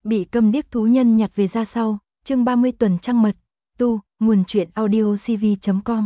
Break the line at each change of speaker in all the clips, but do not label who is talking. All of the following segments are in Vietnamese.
Bị câm điếc thú nhân nhặt về ra sau, chương 30 tuần trăng mật, nguồn truyện audio cv.com.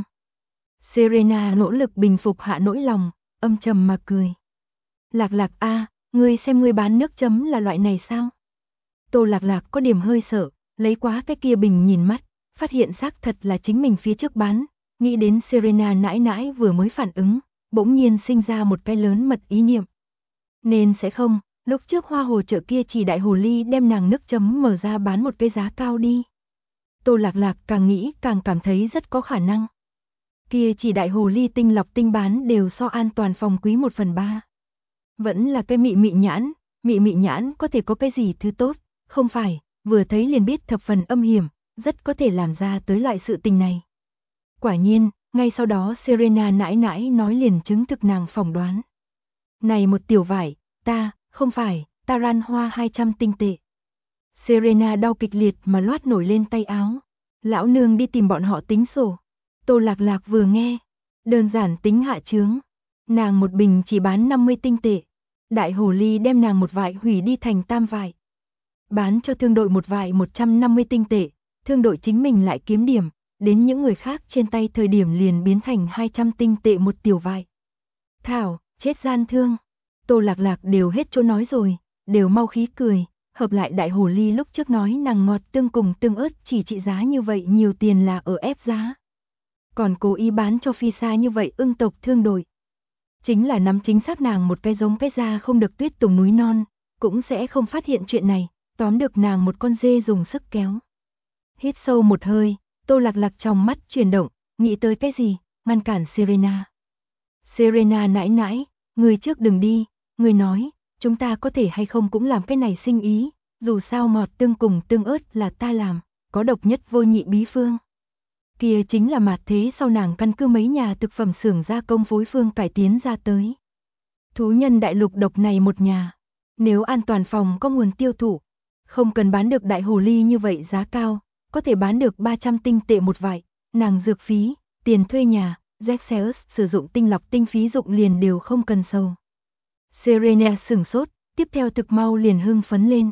Serena nỗ lực bình phục hạ nỗi lòng, âm trầm mà cười. Lạc Lạc a, ngươi xem ngươi bán nước chấm là loại này sao? Tô Lạc Lạc có điểm hơi sợ, lấy quá cái kia bình nhìn mắt, phát hiện xác thật là chính mình phía trước bán, nghĩ đến Serena nãi nãi vừa mới phản ứng, bỗng nhiên sinh ra một cái lớn mật ý niệm. Nên sẽ không, lúc trước hoa hồ chợ kia chỉ đại hồ ly đem nàng nước chấm mở ra bán một cái giá cao đi. Tô Lạc Lạc càng nghĩ càng cảm thấy rất có khả năng. Kia chỉ đại hồ ly tinh lọc tinh bán đều so an toàn phòng quý 1/3. Vẫn là cái mị mị nhãn có thể có cái gì thứ tốt, không phải, vừa thấy liền biết thập phần âm hiểm, rất có thể làm ra tới loại sự tình này. Quả nhiên, ngay sau đó Serena nãi nãi nói liền chứng thực nàng phỏng đoán. Này một tiểu vải, không phải, ta ran hoa 200 tinh tệ. Serena đau kịch liệt mà loát nổi lên tay áo. Lão nương đi tìm bọn họ tính sổ. Tô Lạc Lạc vừa nghe, đơn giản tính hạ chướng. Nàng một bình chỉ bán 50 tinh tệ. Đại hồ ly đem nàng một vải hủy đi thành tam vải. Bán cho thương đội một vải 150 tinh tệ, thương đội chính mình lại kiếm điểm, đến những người khác trên tay thời điểm liền biến thành 200 tinh tệ một tiểu vải. Thảo, chết gian thương. Tô Lạc Lạc đều hết chỗ nói rồi, đều mau khí cười, hợp lại đại hồ ly lúc trước nói nàng ngọt tương cùng tương ớt chỉ trị giá như vậy nhiều tiền là ở ép giá. Còn cố ý bán cho phi xa như vậy ưng tộc thương đội. Chính là nắm chính xác nàng một cái giống cái da không được tuyết tùng núi non, cũng sẽ không phát hiện chuyện này, tóm được nàng một con dê dùng sức kéo. Hít sâu một hơi, Tô Lạc Lạc trong mắt chuyển động, nghĩ tới cái gì, ngăn cản Serena. Serena nãi nãi, người trước đừng đi. Người nói, chúng ta có thể hay không cũng làm cái này sinh ý, dù sao ngọt tương cùng tương ớt là ta làm, có độc nhất vô nhị bí phương. Kia chính là mạt thế sau nàng căn cứ mấy nhà thực phẩm xưởng gia công phối phương cải tiến ra tới. Thú nhân đại lục độc này một nhà, nếu an toàn phòng có nguồn tiêu thụ, không cần bán được đại hồ ly như vậy giá cao, có thể bán được 300 tinh tệ một vải, nàng dược phí, tiền thuê nhà, Zexeus sử dụng tinh lọc tinh phí dụng liền đều không cần sầu. Serena sửng sốt, tiếp theo thực mau liền hưng phấn lên.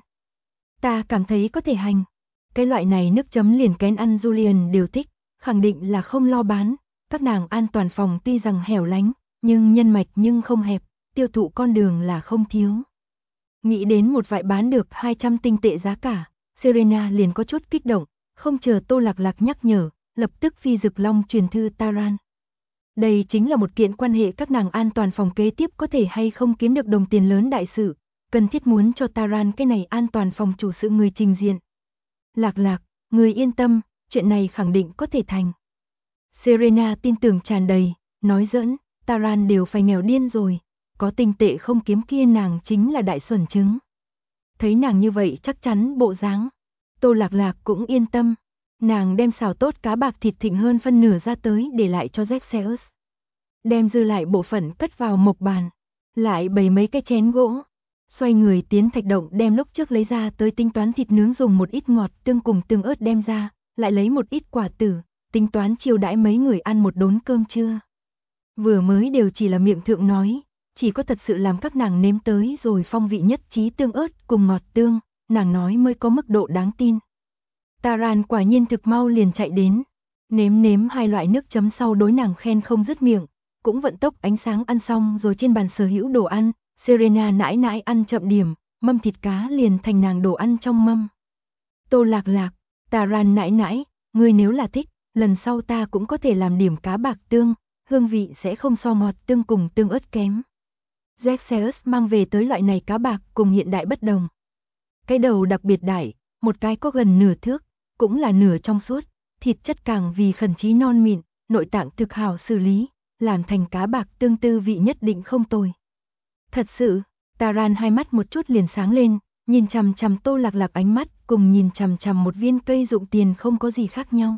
Ta cảm thấy có thể hành. Cái loại này nước chấm liền kén ăn Julian đều thích, khẳng định là không lo bán. Các nàng an toàn phòng tuy rằng hẻo lánh, nhưng nhân mạch nhưng không hẹp, tiêu thụ con đường là không thiếu. Nghĩ đến một vải bán được 200 tinh tệ giá cả, Serena liền có chút kích động, không chờ Tô Lạc Lạc nhắc nhở, lập tức phi dực long truyền thư Taran. Đây chính là một kiện quan hệ các nàng an toàn phòng kế tiếp có thể hay không kiếm được đồng tiền lớn đại sự, cần thiết muốn cho Taran cái này an toàn phòng chủ sự người trình diện. Lạc Lạc, người yên tâm, chuyện này khẳng định có thể thành. Serena tin tưởng tràn đầy, nói giỡn, Taran đều phải nghèo điên rồi, có tinh tệ không kiếm kia nàng chính là đại xuẩn trứng. Thấy nàng như vậy chắc chắn bộ dáng, Tô Lạc Lạc cũng yên tâm. Nàng đem xào tốt cá bạc thịt thịnh hơn phân nửa ra tới để lại cho Zexeus. Đem dư lại bộ phận cất vào mộc bàn, lại bày mấy cái chén gỗ. Xoay người tiến thạch động đem lúc trước lấy ra tới tính toán thịt nướng dùng một ít ngọt tương cùng tương ớt đem ra, lại lấy một ít quả tử, tính toán chiêu đãi mấy người ăn một đốn cơm trưa. Vừa mới đều chỉ là miệng thượng nói, chỉ có thật sự làm các nàng nếm tới rồi phong vị nhất trí tương ớt cùng ngọt tương, nàng nói mới có mức độ đáng tin. Taran quả nhiên thực mau liền chạy đến, nếm hai loại nước chấm sau đối nàng khen không dứt miệng, cũng vận tốc ánh sáng ăn xong rồi trên bàn sở hữu đồ ăn, Serena nãi nãi ăn chậm điểm, mâm thịt cá liền thành nàng đồ ăn trong mâm. Tô Lạc Lạc, Taran nãi nãi, ngươi nếu là thích, lần sau ta cũng có thể làm điểm cá bạc tương, hương vị sẽ không so ngọt tương cùng tương ớt kém. Zexeus mang về tới loại này cá bạc cùng hiện đại bất đồng. Cái đầu đặc biệt đại, một cái có gần nửa thước, cũng là nửa trong suốt, thịt chất càng vì khẩn chí non mịn, nội tạng thực hảo xử lý, làm thành cá bạc tương tư vị nhất định không tồi. Thật sự, Taran hai mắt một chút liền sáng lên, nhìn chằm chằm Tô Lạc Lạc ánh mắt cùng nhìn chằm chằm một viên cây dụng tiền không có gì khác nhau.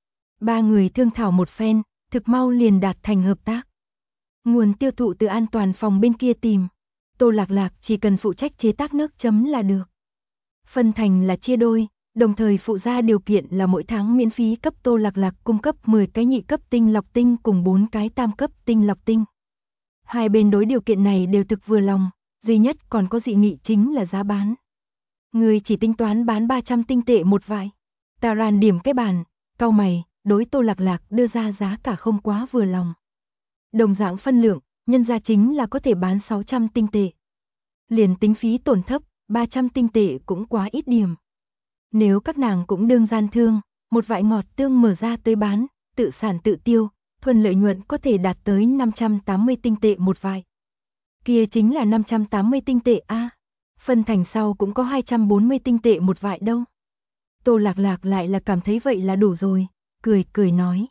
Ba người thương thảo một phen, thực mau liền đạt thành hợp tác. Nguồn tiêu thụ từ an toàn phòng bên kia tìm, Tô Lạc Lạc chỉ cần phụ trách chế tác nước chấm là được. Phân thành là chia đôi, đồng thời phụ ra điều kiện là mỗi tháng miễn phí cấp Tô Lạc Lạc cung cấp 10 cái nhị cấp tinh lọc tinh cùng 4 cái tam cấp tinh lọc tinh. Hai bên đối điều kiện này đều thực vừa lòng, duy nhất còn có dị nghị chính là giá bán. Người chỉ tính toán bán 300 tinh tệ một vại. Taran điểm cái bàn, cau mày, đối Tô Lạc Lạc đưa ra giá cả không quá vừa lòng. Đồng dạng phân lượng, nhân ra chính là có thể bán 600 tinh tệ. Liền tính phí tổn thấp, 300 tinh tệ cũng quá ít điểm. Nếu các nàng cũng đương gian thương, một vại ngọt tương mở ra tới bán, tự sản tự tiêu, thuần lợi nhuận có thể đạt tới 580 tinh tệ một vại. Kia chính là 580 tinh tệ a. Phân thành sau cũng có 240 tinh tệ một vại đâu. Tô Lạc Lạc lại là cảm thấy vậy là đủ rồi, cười nói.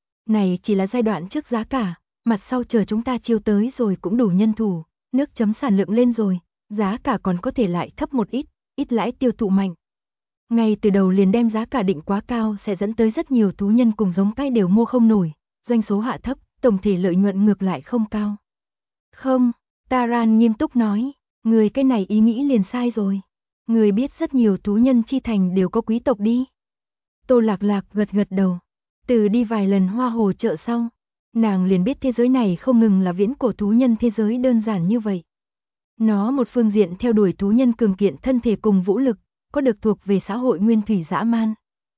Này chỉ là giai đoạn trước giá cả, mặt sau chờ chúng ta chiêu tới rồi cũng đủ nhân thủ, nước chấm sản lượng lên rồi, giá cả còn có thể lại thấp một ít, ít lãi tiêu thụ mạnh. Ngay từ đầu liền đem giá cả định quá cao sẽ dẫn tới rất nhiều thú nhân cùng giống cái đều mua không nổi, doanh số hạ thấp, tổng thể lợi nhuận ngược lại không cao. Không, Taran nghiêm túc nói, người cái này ý nghĩ liền sai rồi. Người biết rất nhiều thú nhân chi thành đều có quý tộc đi. Tô Lạc Lạc gật đầu. Từ đi vài lần hoa hồ chợ sau, nàng liền biết thế giới này không ngừng là viễn cổ thú nhân thế giới đơn giản như vậy. Nó một phương diện theo đuổi thú nhân cường kiện thân thể cùng vũ lực, có được thuộc về xã hội nguyên thủy dã man.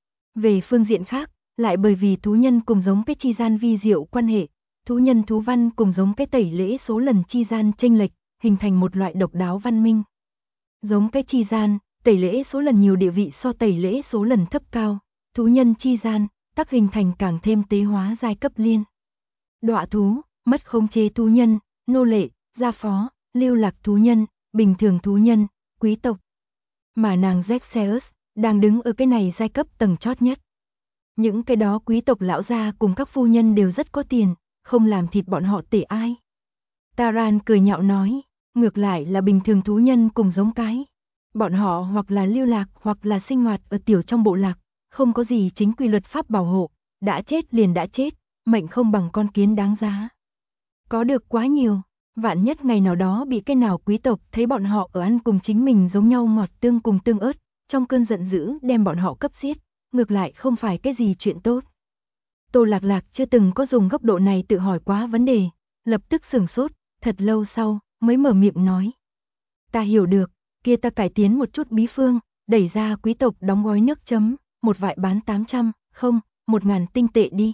Về phương diện khác, lại bởi vì thú nhân cùng giống cái chi gian vi diệu quan hệ, thú nhân thú văn cùng giống cái tẩy lễ số lần chi gian chênh lệch, hình thành một loại độc đáo văn minh. Giống cái chi gian, tẩy lễ số lần nhiều địa vị so tẩy lễ số lần thấp cao, thú nhân chi gian, tác hình thành càng thêm tế hóa giai cấp liên. Đọa thú, mất khống chế thú nhân, nô lệ, gia phó, lưu lạc thú nhân, bình thường thú nhân, quý tộc. Mà nàng Zexeus, đang đứng ở cái này giai cấp tầng chót nhất. Những cái đó quý tộc lão gia cùng các phu nhân đều rất có tiền, không làm thịt bọn họ tể ai. Taran cười nhạo nói, ngược lại là bình thường thú nhân cùng giống cái. Bọn họ hoặc là lưu lạc hoặc là sinh hoạt ở tiểu trong bộ lạc, không có gì chính quy luật pháp bảo hộ, đã chết liền đã chết, mệnh không bằng con kiến đáng giá. Có được quá nhiều, vạn nhất ngày nào đó bị cái nào quý tộc thấy bọn họ ở ăn cùng chính mình giống nhau ngọt tương cùng tương ớt, trong cơn giận dữ đem bọn họ cấp giết, ngược lại không phải cái gì chuyện tốt. Tô Lạc Lạc chưa từng có dùng góc độ này tự hỏi quá vấn đề, lập tức sửng sốt, thật lâu sau mới mở miệng nói. Ta hiểu được, kia ta cải tiến một chút bí phương, đẩy ra quý tộc đóng gói nước chấm, một vại bán 800, không, 1000 tinh tệ đi.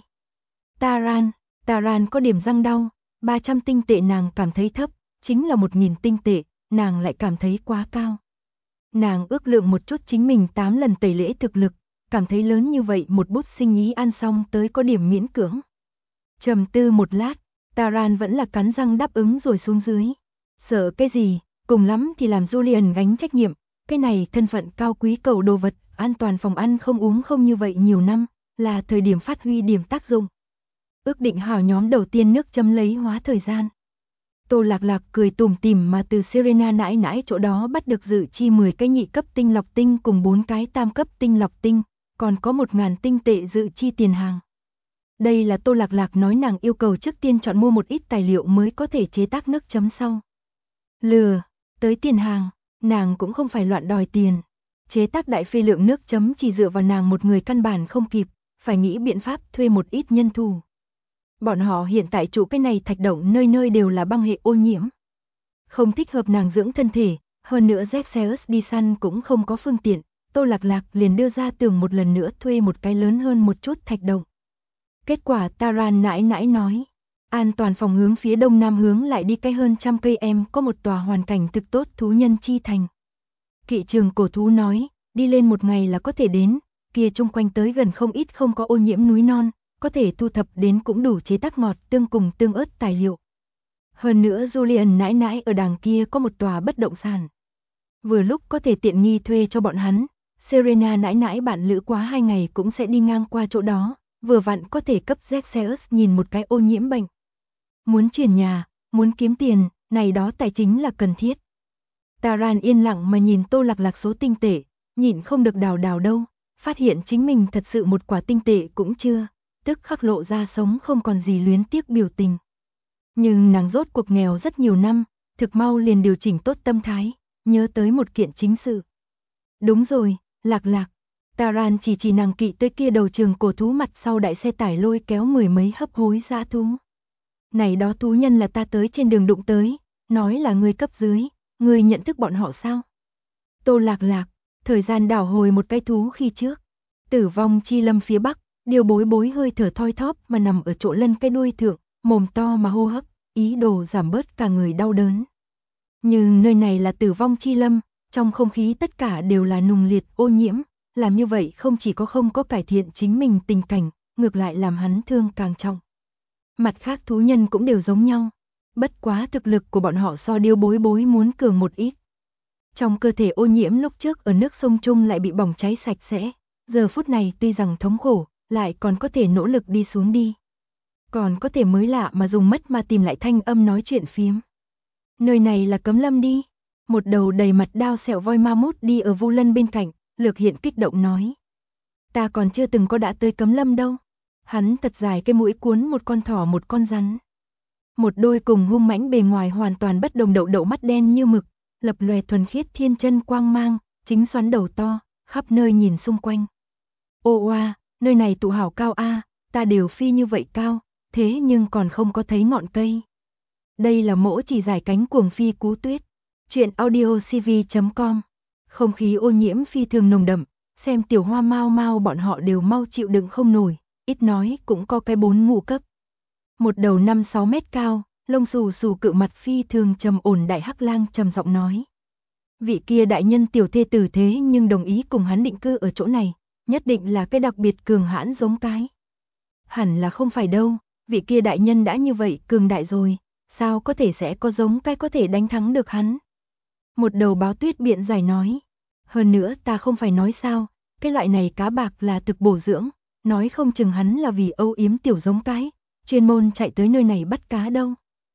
Taran có điểm răng đau, 300 tinh tệ nàng cảm thấy thấp, chính là 1000 tinh tệ, nàng lại cảm thấy quá cao. Nàng ước lượng một chút chính mình 8 lần tẩy lễ thực lực, cảm thấy lớn như vậy một bút sinh ý ăn xong tới có điểm miễn cưỡng. Trầm tư một lát, Taran vẫn là cắn răng đáp ứng rồi xuống dưới. Sợ cái gì, cùng lắm thì làm Julian gánh trách nhiệm, cái này thân phận cao quý cầu đồ vật, an toàn phòng ăn không uống không như vậy nhiều năm, là thời điểm phát huy điểm tác dụng. Ước định hảo nhóm đầu tiên nước chấm lấy hóa thời gian. Tô Lạc Lạc cười tủm tỉm mà từ Serena nãi nãi chỗ đó bắt được dự chi 10 cái nhị cấp tinh lọc tinh cùng 4 cái tam cấp tinh lọc tinh, còn có 1000 tinh tệ dự chi tiền hàng. Đây là Tô Lạc Lạc nói nàng yêu cầu trước tiên chọn mua một ít tài liệu mới có thể chế tác nước chấm sau. Lừa, tới tiền hàng, nàng cũng không phải loạn đòi tiền. Chế tác đại phê lượng nước chấm chỉ dựa vào nàng một người căn bản không kịp, phải nghĩ biện pháp thuê một ít nhân thủ. Bọn họ hiện tại trụ cái này thạch động nơi nơi đều là băng hệ ô nhiễm. Không thích hợp nàng dưỡng thân thể, hơn nữa Zexeus đi săn cũng không có phương tiện, Tô Lạc Lạc liền đưa ra tưởng một lần nữa thuê một cái lớn hơn một chút thạch động. Kết quả Taran nãi nãi nói, an toàn phòng hướng phía đông nam hướng lại đi cái hơn 100 cây em có một tòa hoàn cảnh thực tốt thú nhân chi thành. Kỵ trường cổ thú nói, đi lên một ngày là có thể đến, kia chung quanh tới gần không ít không có ô nhiễm núi non, có thể thu thập đến cũng đủ chế tác ngọt tương cùng tương ớt tài liệu. Hơn nữa Julian nãi nãi ở đằng kia có một tòa bất động sản. Vừa lúc có thể tiện nghi thuê cho bọn hắn, Serena nãi nãi bạn lữ quá 2 ngày cũng sẽ đi ngang qua chỗ đó, vừa vặn có thể cấp Zexeus nhìn một cái ô nhiễm bệnh. Muốn chuyển nhà, muốn kiếm tiền, này đó tài chính là cần thiết. Taran yên lặng mà nhìn Tô Lạc Lạc số tinh tệ, nhịn không được đào đâu, phát hiện chính mình thật sự một quả tinh tệ cũng chưa, tức khắc lộ ra sống không còn gì luyến tiếc biểu tình. Nhưng nàng rốt cuộc nghèo rất nhiều năm, thực mau liền điều chỉnh tốt tâm thái, nhớ tới một kiện chính sự. Đúng rồi, Lạc Lạc. Taran chỉ nàng kỵ tới kia đầu trường cổ thú mặt sau đại xe tải lôi kéo 10 mấy hấp hối dã thú. Này đó thú nhân là ta tới trên đường đụng tới, nói là ngươi cấp dưới, ngươi nhận thức bọn họ sao? Tô Lạc Lạc, Thời gian đảo hồi một cái thú khi trước. Tử vong chi lâm phía bắc, Điêu Bối Bối hơi thở thoi thóp mà nằm ở chỗ lân cái đuôi thượng, mồm to mà hô hấp, ý đồ giảm bớt cả người đau đớn. Nhưng nơi này là tử vong chi lâm, trong không khí tất cả đều là nùng liệt ô nhiễm, làm như vậy không chỉ không có cải thiện chính mình tình cảnh, ngược lại làm hắn thương càng trọng. Mặt khác thú nhân cũng đều giống nhau, bất quá thực lực của bọn họ so Điêu Bối Bối muốn cường một ít. Trong cơ thể ô nhiễm lúc trước ở nước sông Trung lại bị bỏng cháy sạch sẽ, giờ phút này tuy rằng thống khổ, lại còn có thể nỗ lực đi xuống đi. Còn có thể mới lạ mà dùng mắt mà tìm lại thanh âm nói chuyện phiếm. Nơi này là cấm lâm đi. Một đầu đầy mặt đao sẹo voi ma mút đi ở Vu Lân bên cạnh, Lược Hiện kích động nói. Ta còn chưa từng có đã tới cấm lâm đâu. Hắn thật dài cái mũi cuốn một con thỏ một con rắn. Một đôi cùng hung mãnh bề ngoài hoàn toàn bất đồng, đậu đậu mắt đen như mực, lập lòe thuần khiết thiên chân quang mang, chính xoắn đầu to, khắp nơi nhìn xung quanh. Ô oa, nơi này tụ hảo cao a, ta đều phi như vậy cao, thế nhưng còn không có thấy ngọn cây. Đây là mỗ chỉ giải cánh cuồng phi cú tuyết. Chuyện audiocv.com. Không khí ô nhiễm phi thường nồng đậm, xem tiểu hoa mau mau bọn họ đều mau chịu đựng không nổi, ít nói cũng có cái 4 ngũ cấp. Một đầu 5-6 mét cao, lông xù xù cự mặt phi thường trầm ổn đại hắc lang trầm giọng nói. Vị kia đại nhân tiểu thê tử thế nhưng đồng ý cùng hắn định cư ở chỗ này, nhất định là cái đặc biệt cường hãn giống cái. Hẳn là không phải đâu, vị kia đại nhân đã như vậy cường đại rồi, sao có thể sẽ có giống cái có thể đánh thắng được hắn. Một đầu báo tuyết biện giải nói. Hơn nữa ta không phải nói sao, cái loại này cá bạc là thực bổ dưỡng, nói không chừng hắn là vì âu yếm tiểu giống cái, chuyên môn chạy tới nơi này bắt cá đâu.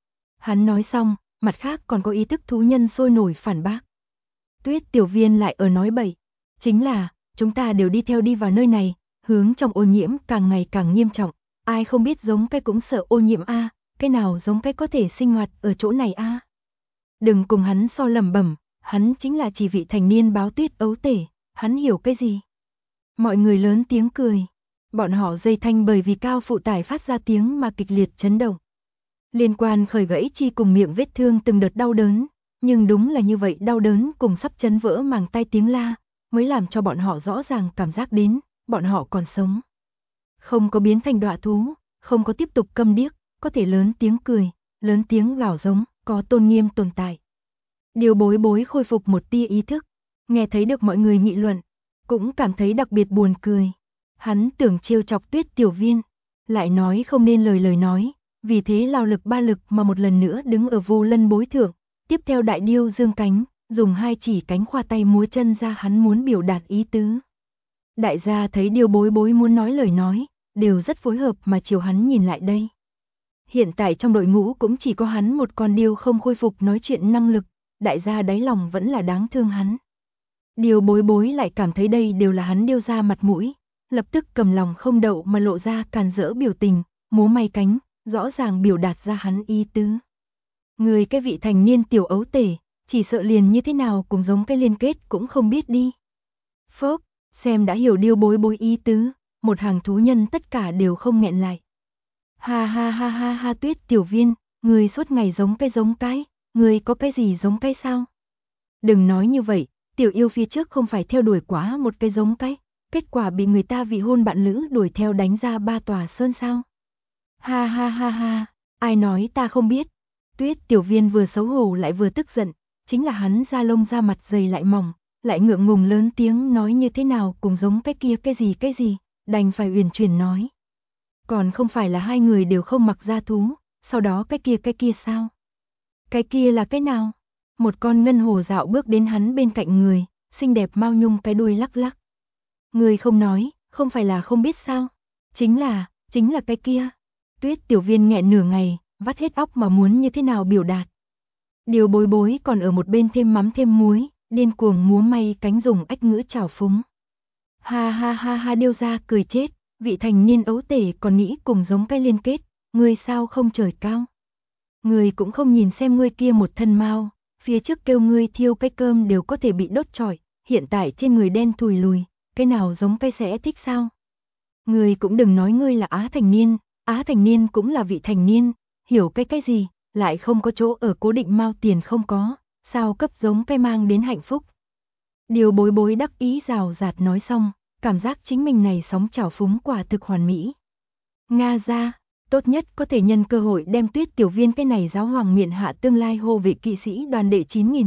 Hắn nói xong, mặt khác còn có ý thức thú nhân sôi nổi phản bác. Tuyết tiểu viên lại ở nói bậy, chính là, chúng ta đều đi theo đi vào nơi này, hướng trong ô nhiễm càng ngày càng nghiêm trọng, ai không biết giống cái cũng sợ ô nhiễm a, cái nào giống cái có thể sinh hoạt ở chỗ này a. Đừng cùng hắn so lẩm bẩm, hắn chính là chỉ vị thành niên báo tuyết ấu tể, hắn hiểu cái gì? Mọi người lớn tiếng cười, bọn họ dây thanh bởi vì cao phụ tải phát ra tiếng mà kịch liệt chấn động. Liên quan khởi gãy chi cùng miệng vết thương từng đợt đau đớn, nhưng đúng là như vậy đau đớn cùng sắp chấn vỡ màng tai tiếng la, mới làm cho bọn họ rõ ràng cảm giác đến, bọn họ còn sống. Không có biến thành đọa thú, không có tiếp tục câm điếc, có thể lớn tiếng cười, lớn tiếng gào giống, có tôn nghiêm tồn tại. Điều Bối Bối khôi phục một tia ý thức, nghe thấy được mọi người nghị luận, cũng cảm thấy đặc biệt buồn cười. Hắn tưởng trêu chọc Tuyết tiểu viên, lại nói không nên lời nói, vì thế lao lực ba lực mà một lần nữa đứng ở Vu Lân bối thượng, tiếp theo đại điêu dương cánh, dùng hai chỉ cánh khoa tay múa chân ra hắn muốn biểu đạt ý tứ. Đại gia thấy Điêu Bối Bối muốn nói lời nói, đều rất phối hợp mà chiều hắn nhìn lại đây. Hiện tại trong đội ngũ cũng chỉ có hắn một con điêu không khôi phục nói chuyện năng lực, đại gia đáy lòng vẫn là đáng thương hắn. Điêu Bối Bối lại cảm thấy đây đều là hắn điêu ra mặt mũi, lập tức cầm lòng không đậu mà lộ ra càn rỡ biểu tình, múa may cánh, rõ ràng biểu đạt ra hắn ý tứ. Người cái vị thành niên tiểu ấu tể, chỉ sợ liền như thế nào cũng giống cái liên kết cũng không biết đi. Phốc, xem đã hiểu Điêu Bối Bối ý tứ, một hàng thú nhân tất cả đều không nghẹn lại. Ha ha ha ha ha Tuyết tiểu viên, người suốt ngày giống cái, người có cái gì giống cái sao? Đừng nói như vậy, tiểu yêu phía trước không phải theo đuổi quá một cái giống cái, kết quả bị người ta vị hôn bạn lữ đuổi theo đánh ra 3 tòa sơn sao? Ha ha ha ha, ai nói ta không biết? Tuyết tiểu viên vừa xấu hổ lại vừa tức giận, chính là hắn da lông da mặt dày lại mỏng, lại ngượng ngùng lớn tiếng nói như thế nào cũng giống cái kia cái gì, đành phải uyển chuyển nói. Còn không phải là hai người đều không mặc da thú, sau đó cái kia sao? Cái kia là cái nào? Một con ngân hồ dạo bước đến hắn bên cạnh người, xinh đẹp mao nhung cái đuôi lắc lắc. Người không nói, không phải là không biết sao? Chính là cái kia. Tuyết tiểu viên nghẹn nửa ngày, vắt hết óc mà muốn như thế nào biểu đạt. Điều Bối Bối còn ở một bên thêm mắm thêm muối, điên cuồng múa may cánh dùng ách ngữ trào phúng. Ha ha ha ha điêu ra cười chết, vị thành niên ấu tể còn nghĩ cùng giống cái liên kết, ngươi sao không trời cao. Ngươi cũng không nhìn xem ngươi kia một thân mau, phía trước kêu ngươi thiêu cái cơm đều có thể bị đốt trọi, hiện tại trên người đen thùi lùi, cái nào giống cái sẽ thích sao. Ngươi cũng đừng nói ngươi là Á thành niên cũng là vị thành niên, hiểu cái gì, lại không có chỗ ở cố định mau tiền không có, sao cấp giống cái mang đến hạnh phúc. Điều Bối Bối đắc ý rào rạt nói xong, cảm giác chính mình này sóng trào phúng quả thực hoàn mỹ. Nga ra, tốt nhất có thể nhân cơ hội đem Tuyết Tiểu Viên cái này giáo hoàng miện hạ tương lai hô vệ kỵ sĩ đoàn đệ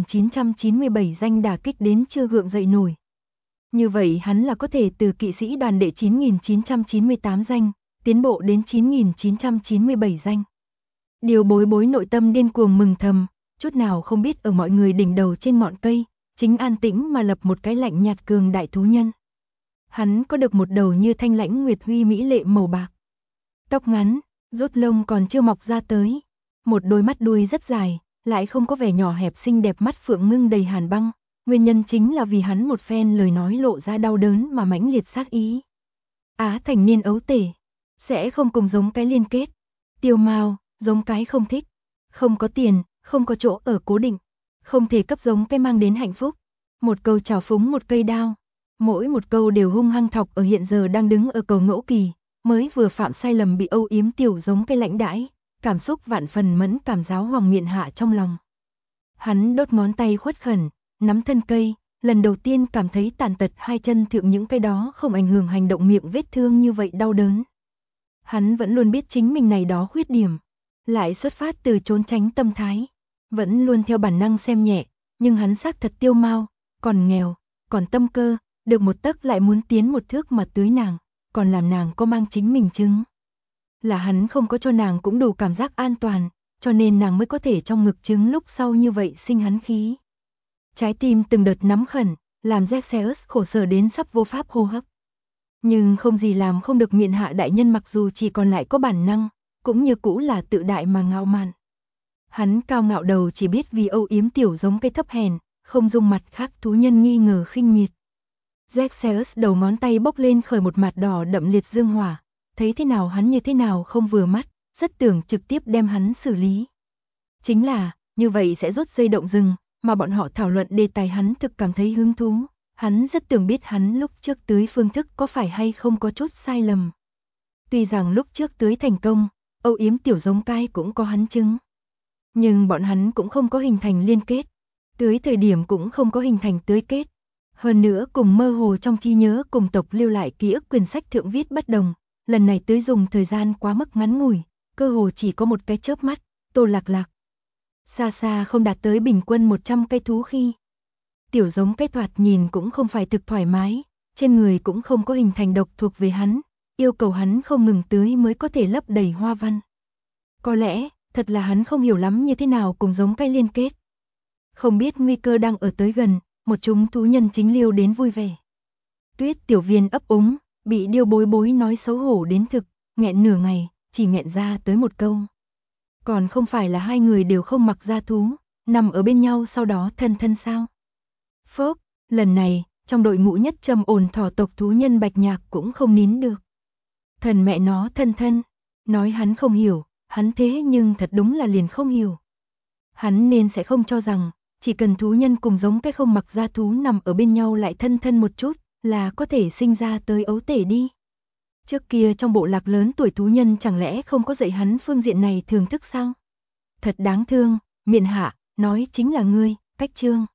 9997 danh đả kích đến chưa gượng dậy nổi. Như vậy hắn là có thể từ kỵ sĩ đoàn đệ 9998 danh, tiến bộ đến 9997 danh. Điều Bối Bối nội tâm điên cuồng mừng thầm, chút nào không biết ở mọi người đỉnh đầu trên ngọn cây, chính an tĩnh mà lập một cái lạnh nhạt cường đại thú nhân. Hắn có được một đầu như thanh lãnh nguyệt huy mỹ lệ màu bạc. Tóc ngắn, rốt lông còn chưa mọc ra tới. Một đôi mắt đuôi rất dài, lại không có vẻ nhỏ hẹp xinh đẹp mắt phượng ngưng đầy hàn băng. Nguyên nhân chính là vì hắn một phen lời nói lộ ra đau đớn mà mãnh liệt sát ý. Á thành niên ấu tể, sẽ không cùng giống cái liên kết. Tiêu Mao, giống cái không thích. Không có tiền, không có chỗ ở cố định. Không thể cấp giống cái mang đến hạnh phúc. Một câu trào phúng một cây đao. Mỗi một câu đều hung hăng thọc ở hiện giờ đang đứng ở cầu ngẫu kỳ. Mới vừa phạm sai lầm bị âu yếm tiểu giống cây lãnh đãi. Cảm xúc vạn phần mẫn cảm giáo hoàng miện hạ trong lòng. Hắn đốt ngón tay khuất khẩn, nắm thân cây, lần đầu tiên cảm thấy tàn tật hai chân thượng những cái đó không ảnh hưởng hành động miệng vết thương như vậy đau đớn. Hắn vẫn luôn biết chính mình này đó khuyết điểm, lại xuất phát từ trốn tránh tâm thái, vẫn luôn theo bản năng xem nhẹ, nhưng hắn xác thật Tiêu Mao, còn nghèo, còn tâm cơ, được một tấc lại muốn tiến một thước mà tưới nàng, còn làm nàng có mang chính mình chứng. Là hắn không có cho nàng cũng đủ cảm giác an toàn, cho nên nàng mới có thể trong ngực trứng lúc sau như vậy sinh hắn khí. Trái tim từng đợt nắm khẩn, làm Zexeus khổ sở đến sắp vô pháp hô hấp. Nhưng không gì làm không được miện hạ đại nhân mặc dù chỉ còn lại có bản năng, cũng như cũ là tự đại mà ngạo mạn. Hắn cao ngạo đầu chỉ biết vì âu yếm tiểu giống cây thấp hèn, không dung mặt khác thú nhân nghi ngờ khinh miệt. Zexeus đầu ngón tay bốc lên khởi một mặt đỏ đậm liệt dương hỏa, thấy thế nào hắn như thế nào không vừa mắt, rất tưởng trực tiếp đem hắn xử lý. Chính là, như vậy sẽ rút dây động rừng, mà bọn họ thảo luận đề tài hắn thực cảm thấy hứng thú. Hắn rất tưởng biết hắn lúc trước tưới phương thức có phải hay không có chút sai lầm. Tuy rằng lúc trước tưới thành công, âu yếm tiểu giống cai cũng có hắn chứng. Nhưng bọn hắn cũng không có hình thành liên kết. Tưới thời điểm cũng không có hình thành tưới kết. Hơn nữa cùng mơ hồ trong trí nhớ cùng tộc lưu lại ký ức quyển sách thượng viết bất đồng. Lần này tưới dùng thời gian quá mức ngắn ngủi, cơ hồ chỉ có một cái chớp mắt, Tô Lạc Lạc. Xa xa không đạt tới bình quân 100 cây thú khi. Tiểu giống cái thoạt nhìn cũng không phải thực thoải mái, trên người cũng không có hình thành độc thuộc về hắn, yêu cầu hắn không ngừng tưới mới có thể lấp đầy hoa văn. Có lẽ, thật là hắn không hiểu lắm như thế nào cùng giống cây liên kết. Không biết nguy cơ đang ở tới gần, một chúng thú nhân chính liêu đến vui vẻ. Tuyết Tiểu Viên ấp úng, bị Điêu Bối Bối nói xấu hổ đến thực, nghẹn nửa ngày, chỉ nghẹn ra tới một câu. Còn không phải là hai người đều không mặc da thú, nằm ở bên nhau sau đó thân thân sao? Phốc, lần này, trong đội ngũ nhất trầm ổn thỏ tộc thú nhân Bạch Nhạc cũng không nín được. Thần mẹ nó thân thân, nói hắn không hiểu, hắn thế nhưng thật đúng là liền không hiểu. Hắn nên sẽ không cho rằng, chỉ cần thú nhân cùng giống cái không mặc da thú nằm ở bên nhau lại thân thân một chút, là có thể sinh ra tới ấu tể đi. Trước kia trong bộ lạc lớn tuổi thú nhân chẳng lẽ không có dạy hắn phương diện này thưởng thức sao? Thật đáng thương, miện hạ, nói chính là ngươi, cách chương.